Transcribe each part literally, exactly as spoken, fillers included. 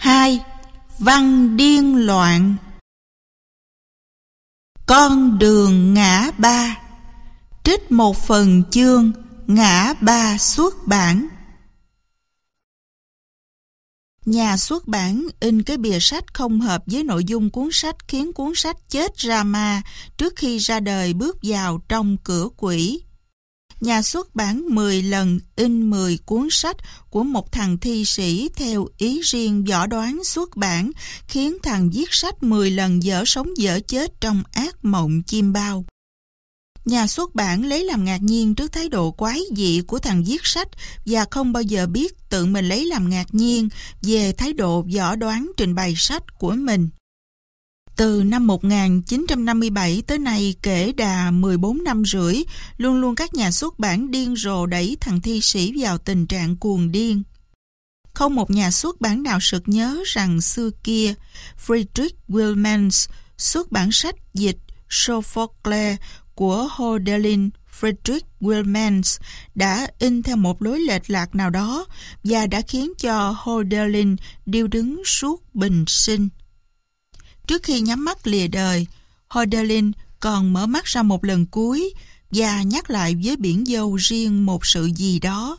hai. Văn điên loạn. Con đường ngã ba. Trích một phần chương Ngã Ba xuất bản. Nhà xuất bản in cái bìa sách không hợp với nội dung cuốn sách, khiến cuốn sách chết ra ma trước khi ra đời bước vào trong cửa quỷ. Nhà xuất bản mười lần in mười cuốn sách của một thằng thi sĩ theo ý riêng võ đoán xuất bản, khiến thằng viết sách mười lần dở sống dở chết trong ác mộng chim bao. Nhà xuất bản lấy làm ngạc nhiên trước thái độ quái dị của thằng viết sách và không bao giờ biết tự mình lấy làm ngạc nhiên về thái độ võ đoán trình bày sách của mình. Từ năm một nghìn chín trăm năm mươi bảy tới nay, kể đà mười bốn năm rưỡi, luôn luôn các nhà xuất bản điên rồ đẩy thằng thi sĩ vào tình trạng cuồng điên. Không một nhà xuất bản nào sực nhớ rằng xưa kia, Friedrich Wilhelms xuất bản sách dịch Sophocles của Hölderlin. Friedrich Wilhelms đã in theo một lối lệch lạc nào đó và đã khiến cho Hölderlin điêu đứng suốt bình sinh. Trước khi nhắm mắt lìa đời, Hölderlin còn mở mắt ra một lần cuối và nhắc lại với biển dâu riêng một sự gì đó.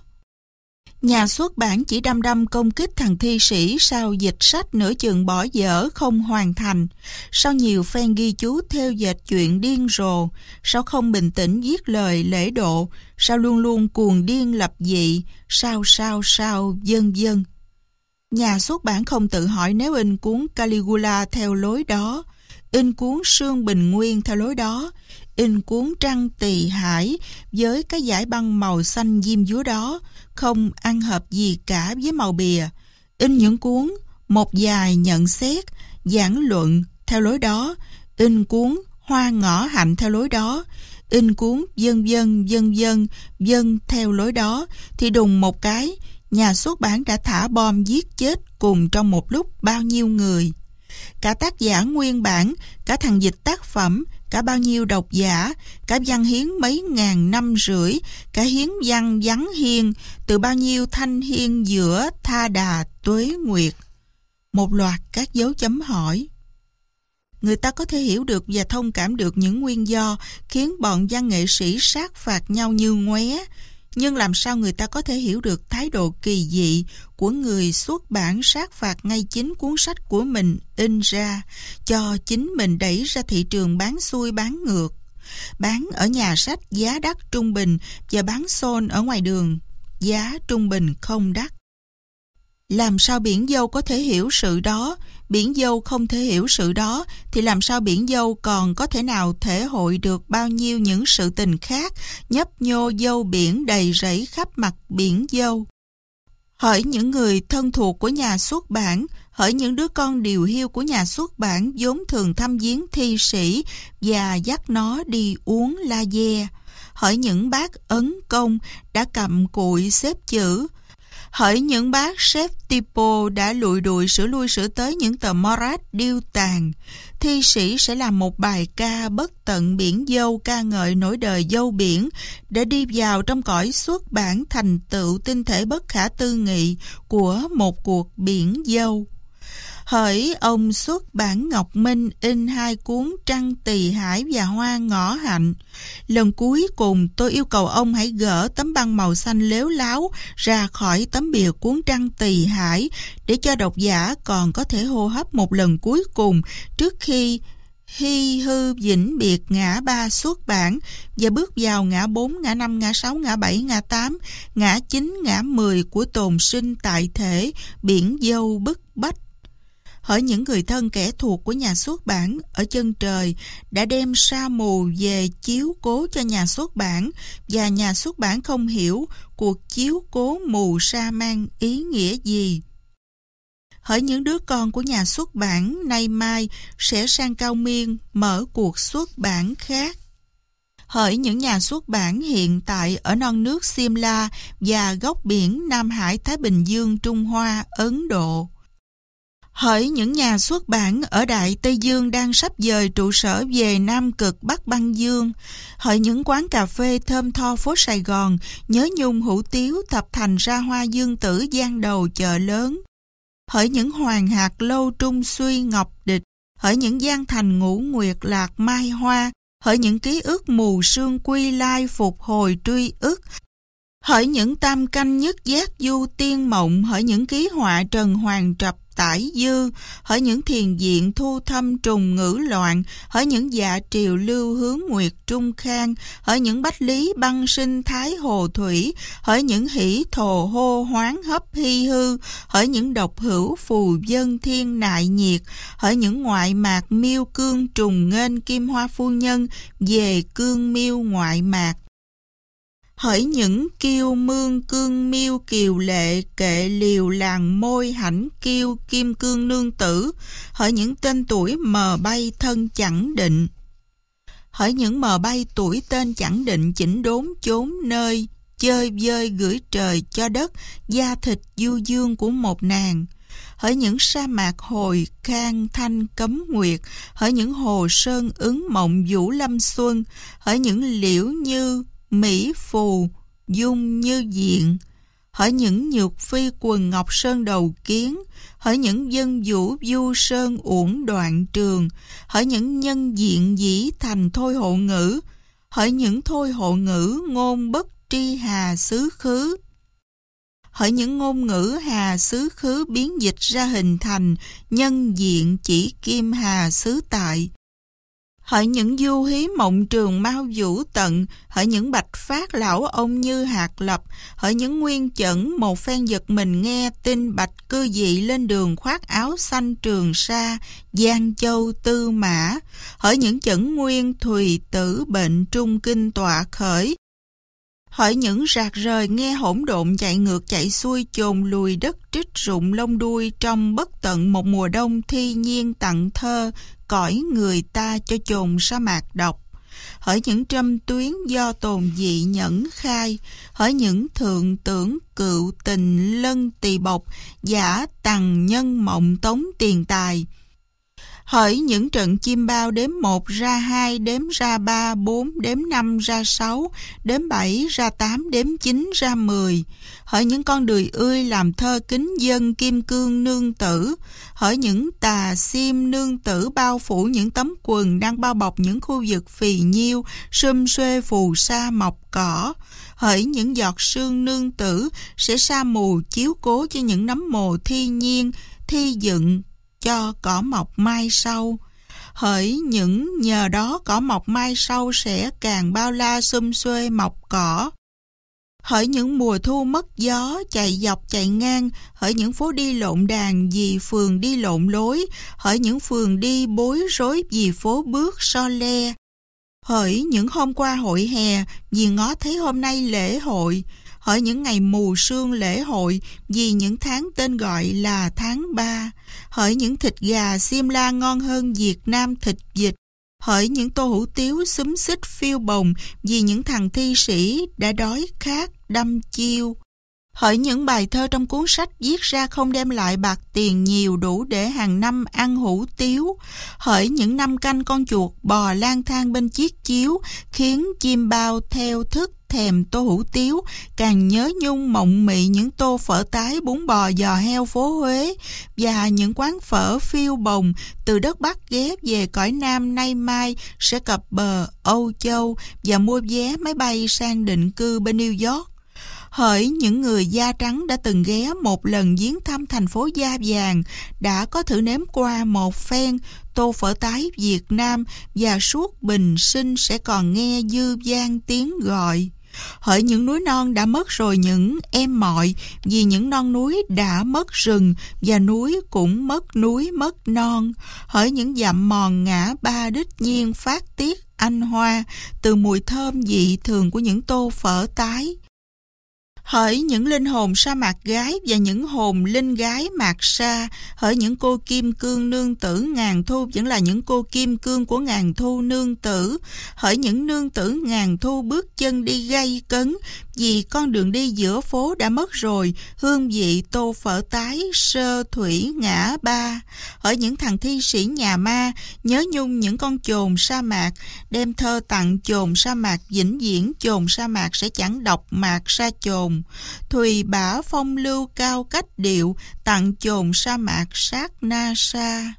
Nhà xuất bản chỉ đăm đăm công kích thằng thi sĩ sau dịch sách nửa chừng bỏ dở không hoàn thành, sau nhiều phen ghi chú theo dệt chuyện điên rồ, sao không bình tĩnh viết lời lễ độ, sao luôn luôn cuồng điên lập dị, sao sao sao vân vân. Nhà xuất bản không tự hỏi nếu in cuốn Caligula theo lối đó, in cuốn Sương Bình Nguyên theo lối đó, in cuốn Trăng Tỳ Hải với cái dải băng màu xanh diêm dúa đó không ăn hợp gì cả với màu bìa, in những cuốn Một Vài Nhận Xét, Giảng Luận theo lối đó, in cuốn Hoa Ngõ Hạnh theo lối đó, in cuốn Vân vân vân vân vân theo lối đó, thì đùng một cái, nhà xuất bản đã thả bom giết chết cùng trong một lúc bao nhiêu người. Cả tác giả nguyên bản, cả thằng dịch tác phẩm, cả bao nhiêu độc giả, cả văn hiến mấy ngàn năm rưỡi, cả hiến văn vắng hiên, từ bao nhiêu thanh hiên giữa tha đà tuế nguyệt. Một loạt các dấu chấm hỏi. Người ta có thể hiểu được và thông cảm được những nguyên do khiến bọn văn nghệ sĩ sát phạt nhau như ngoé, nhưng làm sao người ta có thể hiểu được thái độ kỳ dị của người xuất bản sát phạt ngay chính cuốn sách của mình in ra, cho chính mình đẩy ra thị trường bán xuôi bán ngược, bán ở nhà sách giá đắt trung bình và bán xôn ở ngoài đường giá trung bình không đắt. Làm sao biển dâu có thể hiểu sự đó? Biển dâu không thể hiểu sự đó thì làm sao biển dâu còn có thể nào thể hội được bao nhiêu những sự tình khác nhấp nhô dâu biển đầy rẫy khắp mặt biển dâu? Hỡi những người thân thuộc của nhà xuất bản, hỡi những đứa con điều hiu của nhà xuất bản vốn thường thăm viếng thi sĩ và dắt nó đi uống la de, hỡi những bác ấn công đã cầm cụi xếp chữ, hỡi những bác chef typo đã lụi đụi sửa lui sửa tới những tờ Morat điêu tàn, thi sĩ sẽ làm một bài ca bất tận biển dâu ca ngợi nỗi đời dâu biển để đi vào trong cõi xuất bản thành tựu tinh thể bất khả tư nghị của một cuộc biển dâu. Hỡi ông xuất bản Ngọc Minh in hai cuốn Trăng Tỳ Hải và Hoa Ngõ Hạnh. Lần cuối cùng tôi yêu cầu ông hãy gỡ tấm băng màu xanh lếu láo ra khỏi tấm bìa cuốn Trăng Tỳ Hải để cho độc giả còn có thể hô hấp một lần cuối cùng trước khi hy hư vĩnh biệt ngã ba xuất bản và bước vào ngã bốn, ngã năm, ngã sáu, ngã bảy, ngã tám, ngã chín, ngã mười của tồn sinh tại thể biển dâu bức bách. Hỡi những người thân kẻ thuộc của nhà xuất bản ở chân trời đã đem sa mù về chiếu cố cho nhà xuất bản, và nhà xuất bản không hiểu cuộc chiếu cố mù sa mang ý nghĩa gì. Hỡi những đứa con của nhà xuất bản nay mai sẽ sang Cao Miên mở cuộc xuất bản khác. Hỡi những nhà xuất bản hiện tại ở non nước Simla và góc biển Nam Hải Thái Bình Dương Trung Hoa Ấn Độ. Hỡi những nhà xuất bản ở Đại Tây Dương đang sắp dời trụ sở về Nam Cực Bắc Băng Dương. Hỡi những quán cà phê thơm tho phố Sài Gòn, Nhớ Nhung Hủ Tiếu, Thập Thành, Ra Hoa, Dương Tử, Giang Đầu, Chợ Lớn. hỡi những hoàng hạt lâu trung suy ngọc địch, hỡi những gian thành ngũ nguyệt lạc mai hoa, hỡi những ký ức mù sương quy lai phục hồi truy ức, hỡi những tam canh nhất giác du tiên mộng, hỡi những ký họa trần hoàng trập tải dư, hỡi những thiền diện thu thâm trùng ngữ loạn, hỡi những dạ triều lưu hướng nguyệt trung khang, hỡi những bách lý băng sinh thái hồ thủy, hỡi những hỷ thồ hô hoáng hấp hy hư, hỡi những độc hữu phù dân thiên nại nhiệt, hỡi những ngoại mạc miêu cương trùng nghênh kim hoa phu nhân về cương miêu ngoại mạc. Hỡi những kiêu mương cương miêu kiều lệ kệ liều làng môi hãnh kiêu kim cương nương tử, hỡi những tên tuổi mờ bay thân chẳng định, hỡi những mờ bay tuổi tên chẳng định chỉnh đốn chốn nơi, chơi vơi gửi trời cho đất, da thịt du dương của một nàng. Hỡi những sa mạc hồi khang thanh cấm nguyệt, hỡi những hồ sơn ứng mộng vũ lâm xuân, hỡi những liễu như mỹ phù dung như diện, hỡi những nhược phi quần ngọc sơn đầu kiến, hỡi những dân vũ du sơn uổng đoạn trường, hỡi những nhân diện dĩ thành thôi hộ ngữ, hỡi những thôi hộ ngữ ngôn bất tri hà xứ khứ, hỡi những ngôn ngữ hà xứ khứ biến dịch ra hình thành nhân diện chỉ kim hà xứ tại, hỡi những du hí mộng trường mau vũ tận, hỡi những bạch phát lão ông như hạt lập, hỡi những nguyên chẩn một phen giật mình nghe tin bạch cư dị lên đường khoác áo xanh Trường Sa, Giang Châu Tư Mã, hỡi những chẩn nguyên thùy tử bệnh trung kinh tọa khởi, hỡi những rạc rời nghe hỗn độn chạy ngược chạy xuôi chồn lùi đất trích rụng lông đuôi trong bất tận một mùa đông thi nhiên tặng thơ cõi người ta cho chồn sa mạc độc, hỡi những trâm tuyến do tồn dị nhẫn khai, hỡi những thượng tưởng cựu tình lân tỳ bộc giả tằng nhân mộng tống tiền tài, hỡi những trận chim bao đếm một ra hai, đếm ra ba, bốn, đếm năm ra sáu, đếm bảy ra tám, đếm chín ra mười, hỡi những con đười ươi làm thơ kính dân kim cương nương tử, hỡi những tà xiêm nương tử bao phủ những tấm quần đang bao bọc những khu vực phì nhiêu, sum xuê phù sa mọc cỏ, hỡi những giọt sương nương tử sẽ sa mù chiếu cố cho những nấm mồ thi nhiên, thi dựng cho cỏ mọc mai sau, hỡi những nhờ đó cỏ mọc mai sau sẽ càng bao la sum xuê mọc cỏ, hỡi những mùa thu mất gió chạy dọc chạy ngang, hỡi những phố đi lộn đàn vì phường đi lộn lối, hỡi những phường đi bối rối vì phố bước so le, hỡi những hôm qua hội hè vì ngó thấy hôm nay lễ hội, hỡi những ngày mù sương lễ hội vì những tháng tên gọi là tháng ba, hỡi những thịt gà xiêm la ngon hơn Việt Nam thịt vịt, hỡi những tô hủ tiếu xúm xích phiêu bồng vì những thằng thi sĩ đã đói khát đâm chiêu, hỡi những bài thơ trong cuốn sách viết ra không đem lại bạc tiền nhiều đủ để hàng năm ăn hủ tiếu, hỡi những năm canh con chuột bò lang thang bên chiếc chiếu khiến chim bao theo thức thèm tô hủ tiếu, càng nhớ nhung mộng mị những tô phở tái bún bò giò heo phố Huế và những quán phở phiêu bồng từ đất Bắc ghé về cõi Nam nay mai sẽ cập bờ Âu Châu và mua vé máy bay sang định cư bên New York. Hỡi những người da trắng đã từng ghé một lần viếng thăm thành phố da vàng, đã có thử nếm qua một phen tô phở tái Việt Nam và suốt bình sinh sẽ còn nghe dư vang tiếng gọi. Hỡi những núi non đã mất rồi những em mọi, vì những non núi đã mất rừng và núi cũng mất núi mất non. Hỡi những dặm mòn ngã ba đích nhiên phát tiết anh hoa từ mùi thơm dị thường của những tô phở tái. Hỡi những linh hồn sa mạc gái và những hồn linh gái mạc sa, hỡi những cô kim cương nương tử ngàn thu vẫn là những cô kim cương của ngàn thu nương tử, hỡi những nương tử ngàn thu bước chân đi gay cấn vì con đường đi giữa phố đã mất rồi, hương vị tô phở tái sơ thủy ngã ba. Hỡi những thằng thi sĩ nhà ma, nhớ nhung những con chồn sa mạc, đem thơ tặng chồn sa mạc, vĩnh viễn chồn sa mạc sẽ chẳng đọc mạc sa chồn. Thùy bả phong lưu cao cách điệu, tặng chồn sa mạc sát na sa.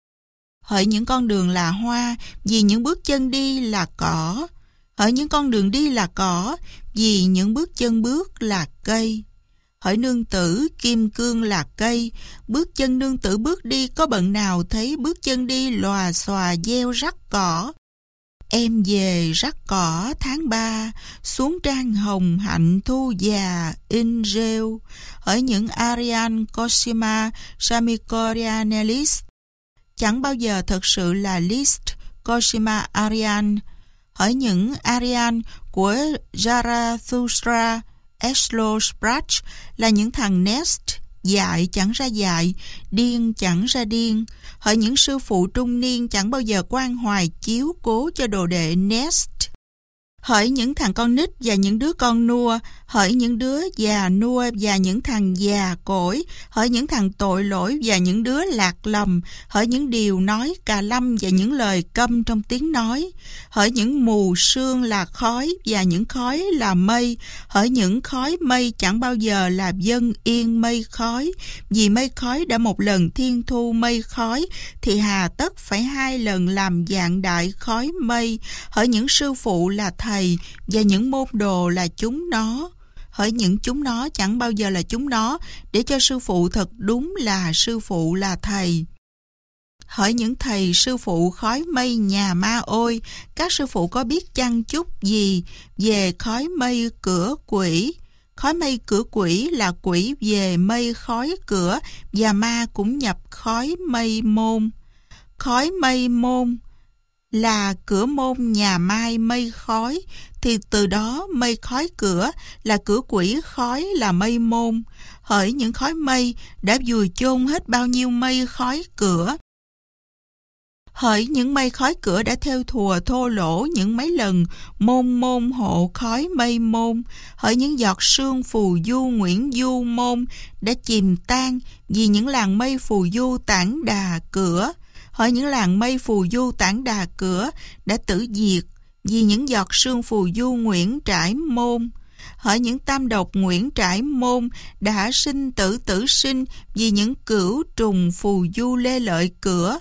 Hỡi những con đường là hoa, vì những bước chân đi là cỏ. Hỡi những con đường đi là cỏ, vì những bước chân bước là cây. Hỡi nương tử, kim cương là cây, bước chân nương tử bước đi, có bận nào thấy bước chân đi lòa xòa gieo rắc cỏ. Em về rắc cỏ tháng ba, xuống trang hồng hạnh thu già in rêu. Hỡi những Arian Cosima Samicorianelis, chẳng bao giờ thật sự là Liszt, Cosima Arian. Hỡi những Arian của Zarathustra, Eslo Sprach là những thằng Nest, dại chẳng ra dại, điên chẳng ra điên. Hỡi những sư phụ trung niên chẳng bao giờ quan hoài chiếu cố cho đồ đệ Nest. Hỡi những thằng con nít và những đứa con nua, hỡi những đứa già nua và những thằng già cỗi, hỡi những thằng tội lỗi và những đứa lạc lầm, hỡi những điều nói cà lâm và những lời câm trong tiếng nói, hỡi những mù sương là khói và những khói là mây, hỡi những khói mây chẳng bao giờ là dân yên mây khói, vì mây khói đã một lần thiên thu mây khói, thì hà tất phải hai lần làm dạng đại khói mây. Hỡi những sư phụ là thầy và những môn đồ là chúng nó. Hỡi những chúng nó chẳng bao giờ là chúng nó, để cho sư phụ thật đúng là sư phụ là thầy. Hỡi những thầy sư phụ khói mây nhà ma ôi, các sư phụ có biết chăng chút gì về khói mây cửa quỷ? Khói mây cửa quỷ là quỷ về mây khói cửa, và ma cũng nhập khói mây môn. Khói mây môn là cửa môn nhà mai mây khói, thì từ đó mây khói cửa là cửa quỷ khói là mây môn. Hỡi những khói mây đã vùi chôn hết bao nhiêu mây khói cửa. Hỡi những mây khói cửa đã theo thùa thô lỗ những mấy lần môn môn hộ khói mây môn. Hỡi những giọt sương phù du Nguyễn Du môn đã chìm tan vì những làn mây phù du tản đà cửa. Hỡi những làn mây phù du tản đà cửa đã tử diệt vì những giọt sương phù du Nguyễn Trãi môn. Hỡi những tam độc Nguyễn Trãi môn đã sinh tử tử sinh vì những cửu trùng phù du Lê Lợi cửa.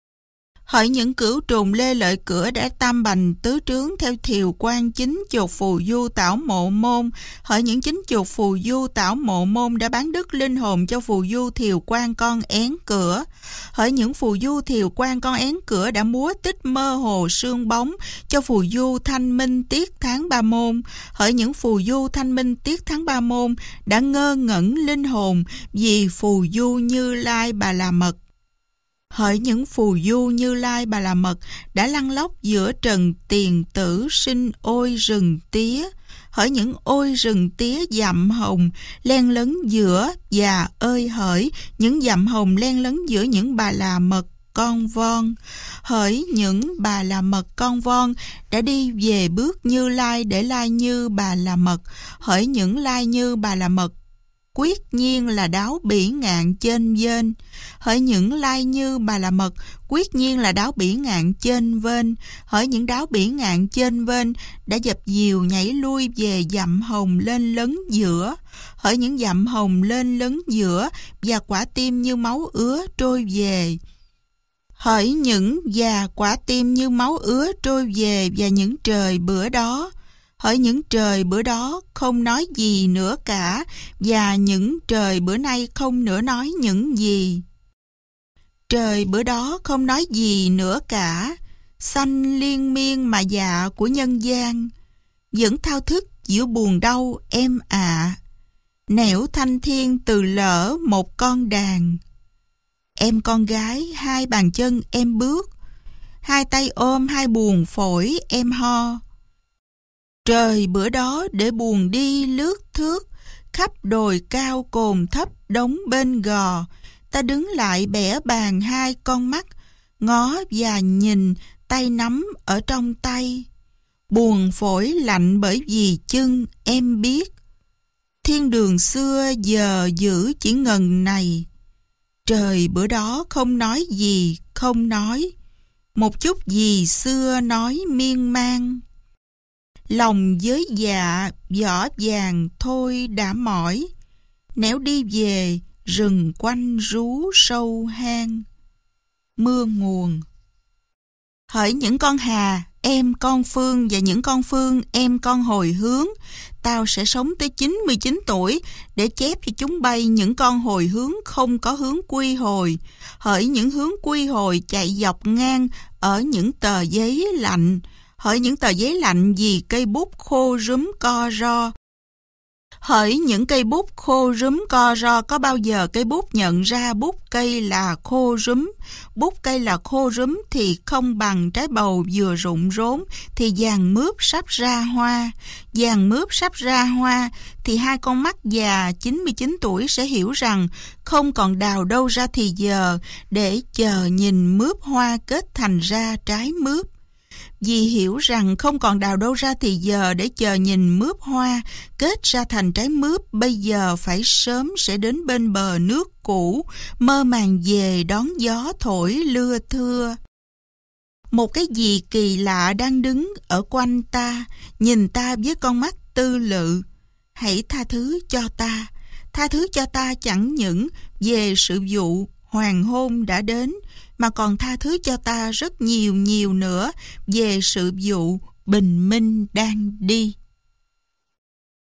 Hỡi những cửu trùng Lê Lợi cửa đã tam bành tứ trướng theo thiều quan chính chuột phù du tảo mộ môn. Hỡi những chính chuột phù du tảo mộ môn đã bán đứt linh hồn cho phù du thiều quan con én cửa. Hỡi những phù du thiều quan con én cửa đã múa tích mơ hồ sương bóng cho phù du thanh minh tiết tháng ba môn. Hỡi những phù du thanh minh tiết tháng ba môn đã ngơ ngẩn linh hồn vì phù du Như Lai Bà La Mật. Hỡi những phù du Như Lai Bà La Mật đã lăn lóc giữa trần tiền tử sinh ôi rừng tía. Hỡi những ôi rừng tía dặm hồng len lấn giữa và ơi hỡi những dặm hồng len lấn giữa những Bà La Mật con von. Hỡi những Bà La Mật con von đã đi về bước Như Lai để lai như Bà La Mật. Hỡi những lai như Bà La Mật quyết nhiên là đáo bỉ ngạn trên vên. Hỡi những lai như Bà La Mật quyết nhiên là đáo bỉ ngạn trên vên. Hỡi những đáo bỉ ngạn trên vên đã dập dìu nhảy lui về dặm hồng lên lấn giữa. Hỡi những dặm hồng lên lấn giữa và quả tim như máu ứa trôi về. Hỡi những và quả tim như máu ứa trôi về và những trời bữa đó. Hỡi những trời bữa đó không nói gì nữa cả, và những trời bữa nay không nữa nói những gì. Trời bữa đó không nói gì nữa cả, sanh liên miên mà dạ của nhân gian, vẫn thao thức giữa buồn đau em ạ. À. Nẻo thanh thiên từ lỡ một con đàn, em con gái hai bàn chân em bước, hai tay ôm hai buồn phổi em ho. Trời bữa đó để buồn đi lướt thước, khắp đồi cao cồn thấp đống bên gò, ta đứng lại bẻ bàn hai con mắt, ngó và nhìn tay nắm ở trong tay. Buồn phổi lạnh bởi vì chân em biết. Thiên đường xưa giờ giữ chỉ ngần này. Trời bữa đó không nói gì, không nói. Một chút gì xưa nói miên man. Lòng với dạ vỏ vàng thôi đã mỏi. Nẻo đi về rừng quanh rú sâu hang. Mưa nguồn. Hỡi những con hà, em con Phương và những con Phương, em con hồi hướng. Tao sẽ sống tới chín mươi chín tuổi để chép cho chúng bay những con hồi hướng không có hướng quy hồi. Hỡi những hướng quy hồi chạy dọc ngang ở những tờ giấy lạnh. Hỡi những tờ giấy lạnh vì cây bút khô rúm co ro. Hỡi những cây bút khô rúm co ro, có bao giờ cây bút nhận ra bút cây là khô rúm? Bút cây là khô rúm thì không bằng trái bầu vừa rụng rốn thì vàng mướp sắp ra hoa. Vàng mướp sắp ra hoa thì hai con mắt già chín mươi chín tuổi sẽ hiểu rằng không còn đào đâu ra thì giờ để chờ nhìn mướp hoa kết thành ra trái mướp. Vì hiểu rằng không còn đào đâu ra thì giờ để chờ nhìn mướp hoa kết ra thành trái mướp, bây giờ phải sớm sẽ đến bên bờ nước cũ, mơ màng về đón gió thổi lưa thưa. Một cái gì kỳ lạ đang đứng ở quanh ta, nhìn ta với con mắt tư lự. Hãy tha thứ cho ta, tha thứ cho ta chẳng những về sự vụ hoàng hôn đã đến, mà còn tha thứ cho ta rất nhiều nhiều nữa về sự vụ bình minh đang đi.